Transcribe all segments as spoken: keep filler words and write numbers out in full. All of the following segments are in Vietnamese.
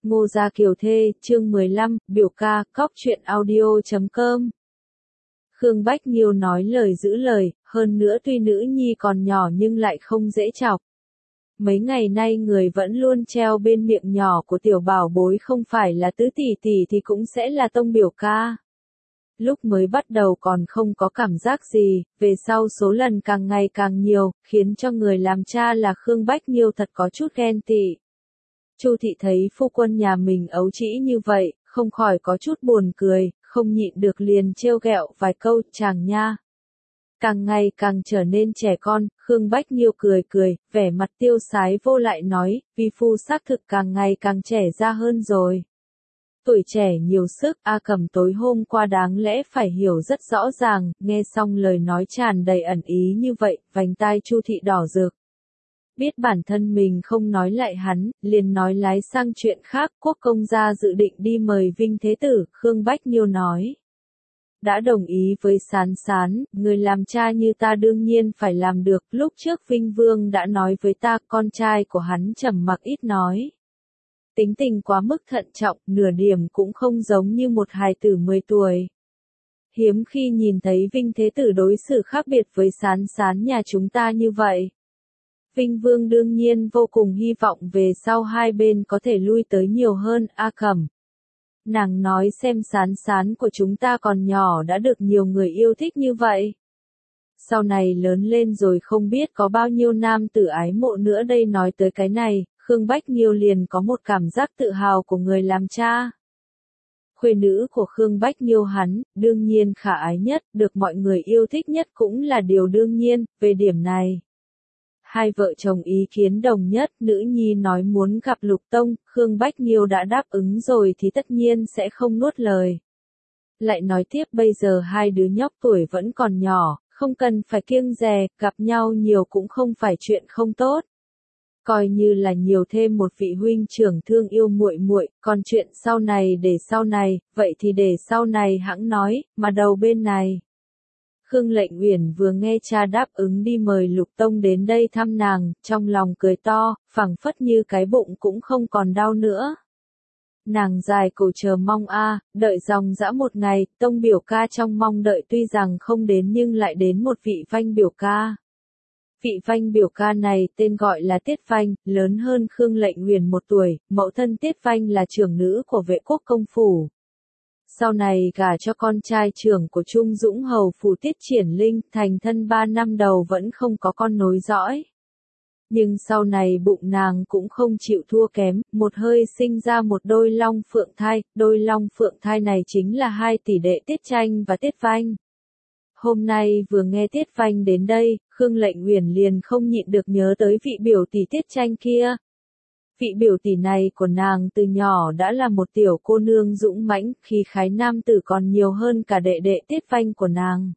Ngô Gia Kiều Thê, chương mười lăm, biểu ca, cóc truyện audio chấm com. Khương Bách Nhiêu nói lời giữ lời, hơn nữa tuy nữ nhi còn nhỏ nhưng lại không dễ chọc. Mấy ngày nay người vẫn luôn treo bên miệng nhỏ của tiểu bảo bối không phải là tứ tỷ tỷ thì cũng sẽ là tông biểu ca. Lúc mới bắt đầu còn không có cảm giác gì, về sau số lần càng ngày càng nhiều, khiến cho người làm cha là Khương Bách Nhiêu thật có chút ghen tị. Chu thị thấy phu quân nhà mình ấu trĩ như vậy, không khỏi có chút buồn cười, không nhịn được liền trêu ghẹo vài câu, chàng nha. Càng ngày càng trở nên trẻ con, Khương Bách Nhiêu cười cười, vẻ mặt tiêu sái vô lại nói, vi phu xác thực càng ngày càng trẻ ra hơn rồi. Tuổi trẻ nhiều sức, A Cẩm tối hôm qua đáng lẽ phải hiểu rất rõ ràng, nghe xong lời nói tràn đầy ẩn ý như vậy, vành tai Chu thị đỏ rực. Biết bản thân mình không nói lại hắn, liền nói lái sang chuyện khác, quốc công gia dự định đi mời Vinh Thế Tử, Khương Bách Nhiêu nói. Đã đồng ý với Sán Sán, người làm cha như ta đương nhiên phải làm được, lúc trước Vinh Vương đã nói với ta, con trai của hắn trầm mặc ít nói. Tính tình quá mức thận trọng, nửa điểm cũng không giống như một hài tử mười tuổi. Hiếm khi nhìn thấy Vinh Thế Tử đối xử khác biệt với Sán Sán nhà chúng ta như vậy. Vinh Vương đương nhiên vô cùng hy vọng về sau hai bên có thể lui tới nhiều hơn, A Cẩm. Nàng nói xem Sán Sán của chúng ta còn nhỏ đã được nhiều người yêu thích như vậy. Sau này lớn lên rồi không biết có bao nhiêu nam tử ái mộ nữa đây. Nói tới cái này, Khương Bách Nhiêu liền có một cảm giác tự hào của người làm cha. Khuê nữ của Khương Bách Nhiêu hắn, đương nhiên khả ái nhất, được mọi người yêu thích nhất cũng là điều đương nhiên, về điểm này. Hai vợ chồng ý kiến đồng nhất, nữ nhi nói muốn gặp Lục Tông, Khương Bách Nhiêu đã đáp ứng rồi thì tất nhiên sẽ không nuốt lời. Lại nói tiếp bây giờ hai đứa nhóc tuổi vẫn còn nhỏ, không cần phải kiêng dè, gặp nhau nhiều cũng không phải chuyện không tốt. Coi như là nhiều thêm một vị huynh trưởng thương yêu muội muội, còn chuyện sau này để sau này, vậy thì để sau này hẵng nói, mà đầu bên này. Khương Lệnh Uyển vừa nghe cha đáp ứng đi mời Lục Tông đến đây thăm nàng, trong lòng cười to, phảng phất như cái bụng cũng không còn đau nữa. Nàng dài cổ chờ mong a, đợi dòng dã một ngày, Tông biểu ca trong mong đợi tuy rằng không đến nhưng lại đến một vị Vanh biểu ca. Vị Vanh biểu ca này tên gọi là Tiết Vanh, lớn hơn Khương Lệnh Uyển một tuổi, mẫu thân Tiết Vanh là trưởng nữ của Vệ Quốc công phủ. Sau này gả cho con trai trưởng của Trung Dũng hầu phủ Tiết Triển Linh, thành thân ba năm đầu vẫn không có con nối dõi. Nhưng sau này bụng nàng cũng không chịu thua kém, một hơi sinh ra một đôi long phượng thai, đôi long phượng thai này chính là hai tỷ đệ Tiết Tranh và Tiết Vanh. Hôm nay vừa nghe Tiết Vanh đến đây, Khương Lệnh Uyển liền không nhịn được nhớ tới vị biểu tỷ Tiết Tranh kia. Vị biểu tỷ này của nàng từ nhỏ đã là một tiểu cô nương dũng mãnh, khí khái nam tử còn nhiều hơn cả đệ đệ Tiết Vanh của nàng.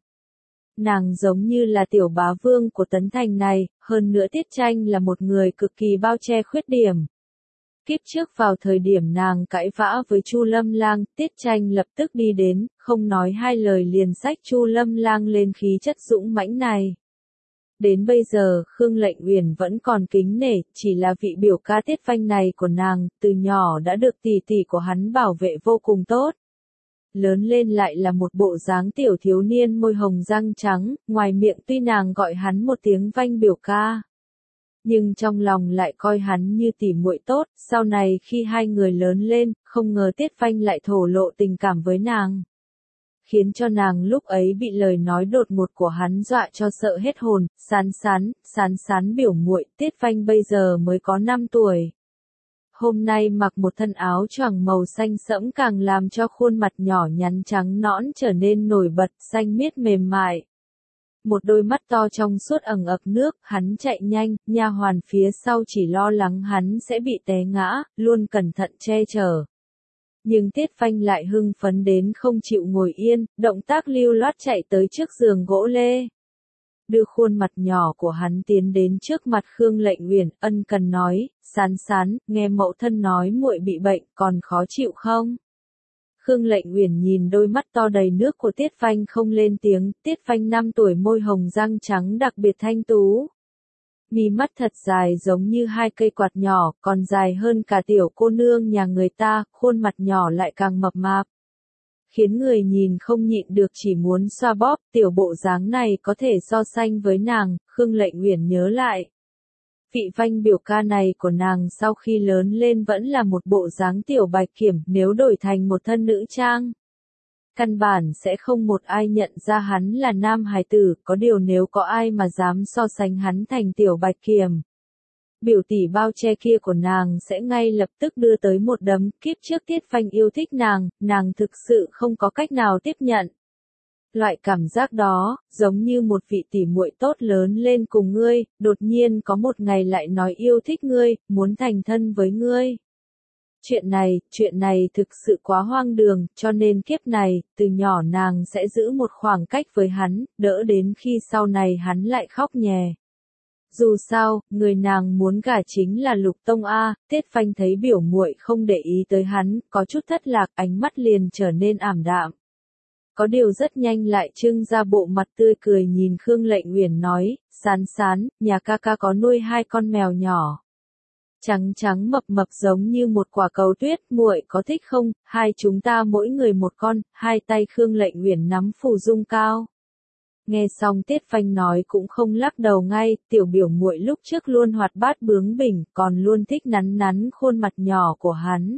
Nàng giống như là tiểu bá vương của Tấn Thành này, hơn nữa Tiết Tranh là một người cực kỳ bao che khuyết điểm. Kiếp trước vào thời điểm nàng cãi vã với Chu Lâm Lang, Tiết Tranh lập tức đi đến, không nói hai lời liền xách Chu Lâm Lang lên khí chất dũng mãnh này. Đến bây giờ, Khương Lệnh Uyển vẫn còn kính nể, chỉ là vị biểu ca Tiết Vanh này của nàng, từ nhỏ đã được tỷ tỷ của hắn bảo vệ vô cùng tốt. Lớn lên lại là một bộ dáng tiểu thiếu niên môi hồng răng trắng, ngoài miệng tuy nàng gọi hắn một tiếng Vanh biểu ca. Nhưng trong lòng lại coi hắn như tỉ muội tốt, sau này khi hai người lớn lên, không ngờ Tiết Vanh lại thổ lộ tình cảm với nàng. Khiến cho nàng lúc ấy bị lời nói đột ngột của hắn dọa cho sợ hết hồn, Sán Sán, Sán Sán biểu muội, Tiết Vanh bây giờ mới có năm tuổi. Hôm nay mặc một thân áo choàng màu xanh sẫm càng làm cho khuôn mặt nhỏ nhắn trắng nõn trở nên nổi bật, xanh miết mềm mại. Một đôi mắt to trong suốt ẩn ực nước, hắn chạy nhanh, nha hoàn phía sau chỉ lo lắng hắn sẽ bị té ngã, luôn cẩn thận che chở. Nhưng Tiết Vanh lại hưng phấn đến không chịu ngồi yên, động tác lưu loát chạy tới trước giường gỗ lê. Đưa khuôn mặt nhỏ của hắn tiến đến trước mặt Khương Lệnh Uyển, ân cần nói, Sán Sán, nghe mẫu thân nói muội bị bệnh, còn khó chịu không? Khương Lệnh Uyển nhìn đôi mắt to đầy nước của Tiết Vanh không lên tiếng, Tiết Vanh năm tuổi môi hồng răng trắng đặc biệt thanh tú. Mí mắt thật dài giống như hai cây quạt nhỏ, còn dài hơn cả tiểu cô nương nhà người ta, khuôn mặt nhỏ lại càng mập mạp. Khiến người nhìn không nhịn được chỉ muốn xoa bóp, tiểu bộ dáng này có thể so sánh với nàng, Khương Lệnh Uyển nhớ lại. Vị Vanh biểu ca này của nàng sau khi lớn lên vẫn là một bộ dáng tiểu bạch kiểm, nếu đổi thành một thân nữ trang. Căn bản sẽ không một ai nhận ra hắn là nam hài tử, có điều nếu có ai mà dám so sánh hắn thành tiểu bạch kiểm. Biểu tỷ bao che kia của nàng sẽ ngay lập tức đưa tới một đấm, kiếp trước Tiết Vanh yêu thích nàng, nàng thực sự không có cách nào tiếp nhận. Loại cảm giác đó, giống như một vị tỷ muội tốt lớn lên cùng ngươi, đột nhiên có một ngày lại nói yêu thích ngươi, muốn thành thân với ngươi. Chuyện này, chuyện này thực sự quá hoang đường, cho nên kiếp này, từ nhỏ nàng sẽ giữ một khoảng cách với hắn, đỡ đến khi sau này hắn lại khóc nhè. Dù sao, người nàng muốn gả chính là Lục Tông A, Tiết Vanh thấy biểu muội không để ý tới hắn, có chút thất lạc, ánh mắt liền trở nên ảm đạm. Có điều rất nhanh lại trưng ra bộ mặt tươi cười nhìn Khương Lệnh Uyển nói, Sán Sán, nhà ca ca có nuôi hai con mèo nhỏ. Trắng trắng mập mập giống như một quả cầu tuyết, muội có thích không, hai chúng ta mỗi người một con, hai tay Khương Lệnh Uyển nắm phù dung cao. Nghe xong Tiết Vanh nói cũng không lắc đầu ngay, tiểu biểu muội lúc trước luôn hoạt bát bướng bỉnh, còn luôn thích nắn nắn khuôn mặt nhỏ của hắn.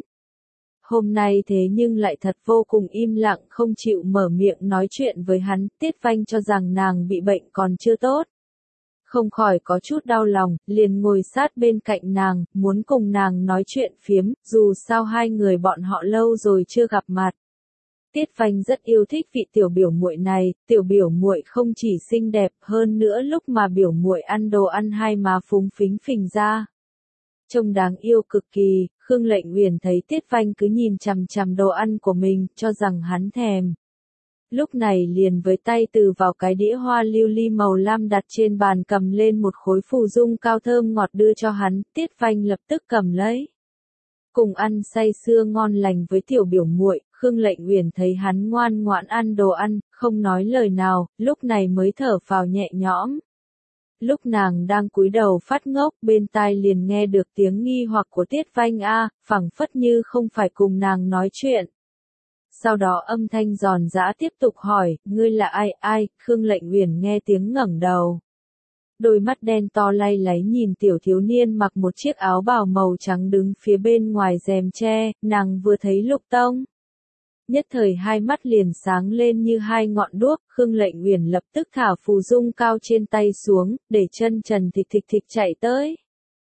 Hôm nay thế nhưng lại thật vô cùng im lặng không chịu mở miệng nói chuyện với hắn, Tiết Vanh cho rằng nàng bị bệnh còn chưa tốt. Không khỏi có chút đau lòng, liền ngồi sát bên cạnh nàng, muốn cùng nàng nói chuyện phiếm, dù sao hai người bọn họ lâu rồi chưa gặp mặt. Tiết Vanh rất yêu thích vị tiểu biểu muội này, tiểu biểu muội không chỉ xinh đẹp hơn nữa lúc mà biểu muội ăn đồ ăn hai má phúng phính phình ra. Trông đáng yêu cực kỳ, Khương Lệnh Uyển thấy Tiết Vanh cứ nhìn chằm chằm đồ ăn của mình, cho rằng hắn thèm. Lúc này liền với tay từ vào cái đĩa hoa lưu ly màu lam đặt trên bàn cầm lên một khối phù dung cao thơm ngọt đưa cho hắn, Tiết Vanh lập tức cầm lấy. Cùng ăn say sưa ngon lành với tiểu biểu muội, Khương Lệnh Uyển thấy hắn ngoan ngoãn ăn đồ ăn, không nói lời nào, lúc này mới thở phào nhẹ nhõm. Lúc nàng đang cúi đầu phát ngốc, bên tai liền nghe được tiếng nghi hoặc của Tiết Vanh a, phảng phất như không phải cùng nàng nói chuyện. Sau đó âm thanh giòn giã tiếp tục hỏi, ngươi là ai ai, Khương Lệnh Uyển nghe tiếng ngẩng đầu. Đôi mắt đen to lay láy nhìn tiểu thiếu niên mặc một chiếc áo bào màu trắng đứng phía bên ngoài rèm tre, nàng vừa thấy Lục Tông. Nhất thời hai mắt liền sáng lên như hai ngọn đuốc, Khương Lệnh Uyển lập tức thả phù dung cao trên tay xuống, để chân trần thịch thịch thịch chạy tới.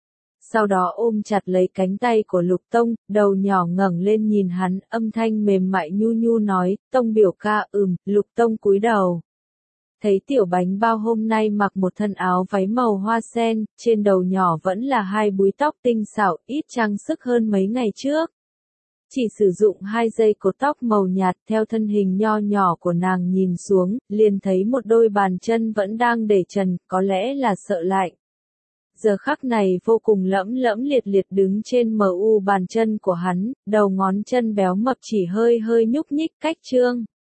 Sau đó ôm chặt lấy cánh tay của Lục Tông, đầu nhỏ ngẩng lên nhìn hắn, âm thanh mềm mại nhu nhu nói, Tông biểu ca, ừm, Lục Tông cúi đầu. Thấy tiểu bánh bao hôm nay mặc một thân áo váy màu hoa sen, trên đầu nhỏ vẫn là hai búi tóc tinh xảo, ít trang sức hơn mấy ngày trước. Chỉ sử dụng hai dây cột tóc màu nhạt theo thân hình nho nhỏ của nàng nhìn xuống, liền thấy một đôi bàn chân vẫn đang để trần, có lẽ là sợ lạnh. Giờ khắc này vô cùng lẫm lẫm liệt liệt đứng trên mờ u bàn chân của hắn, đầu ngón chân béo mập chỉ hơi hơi nhúc nhích cách trương.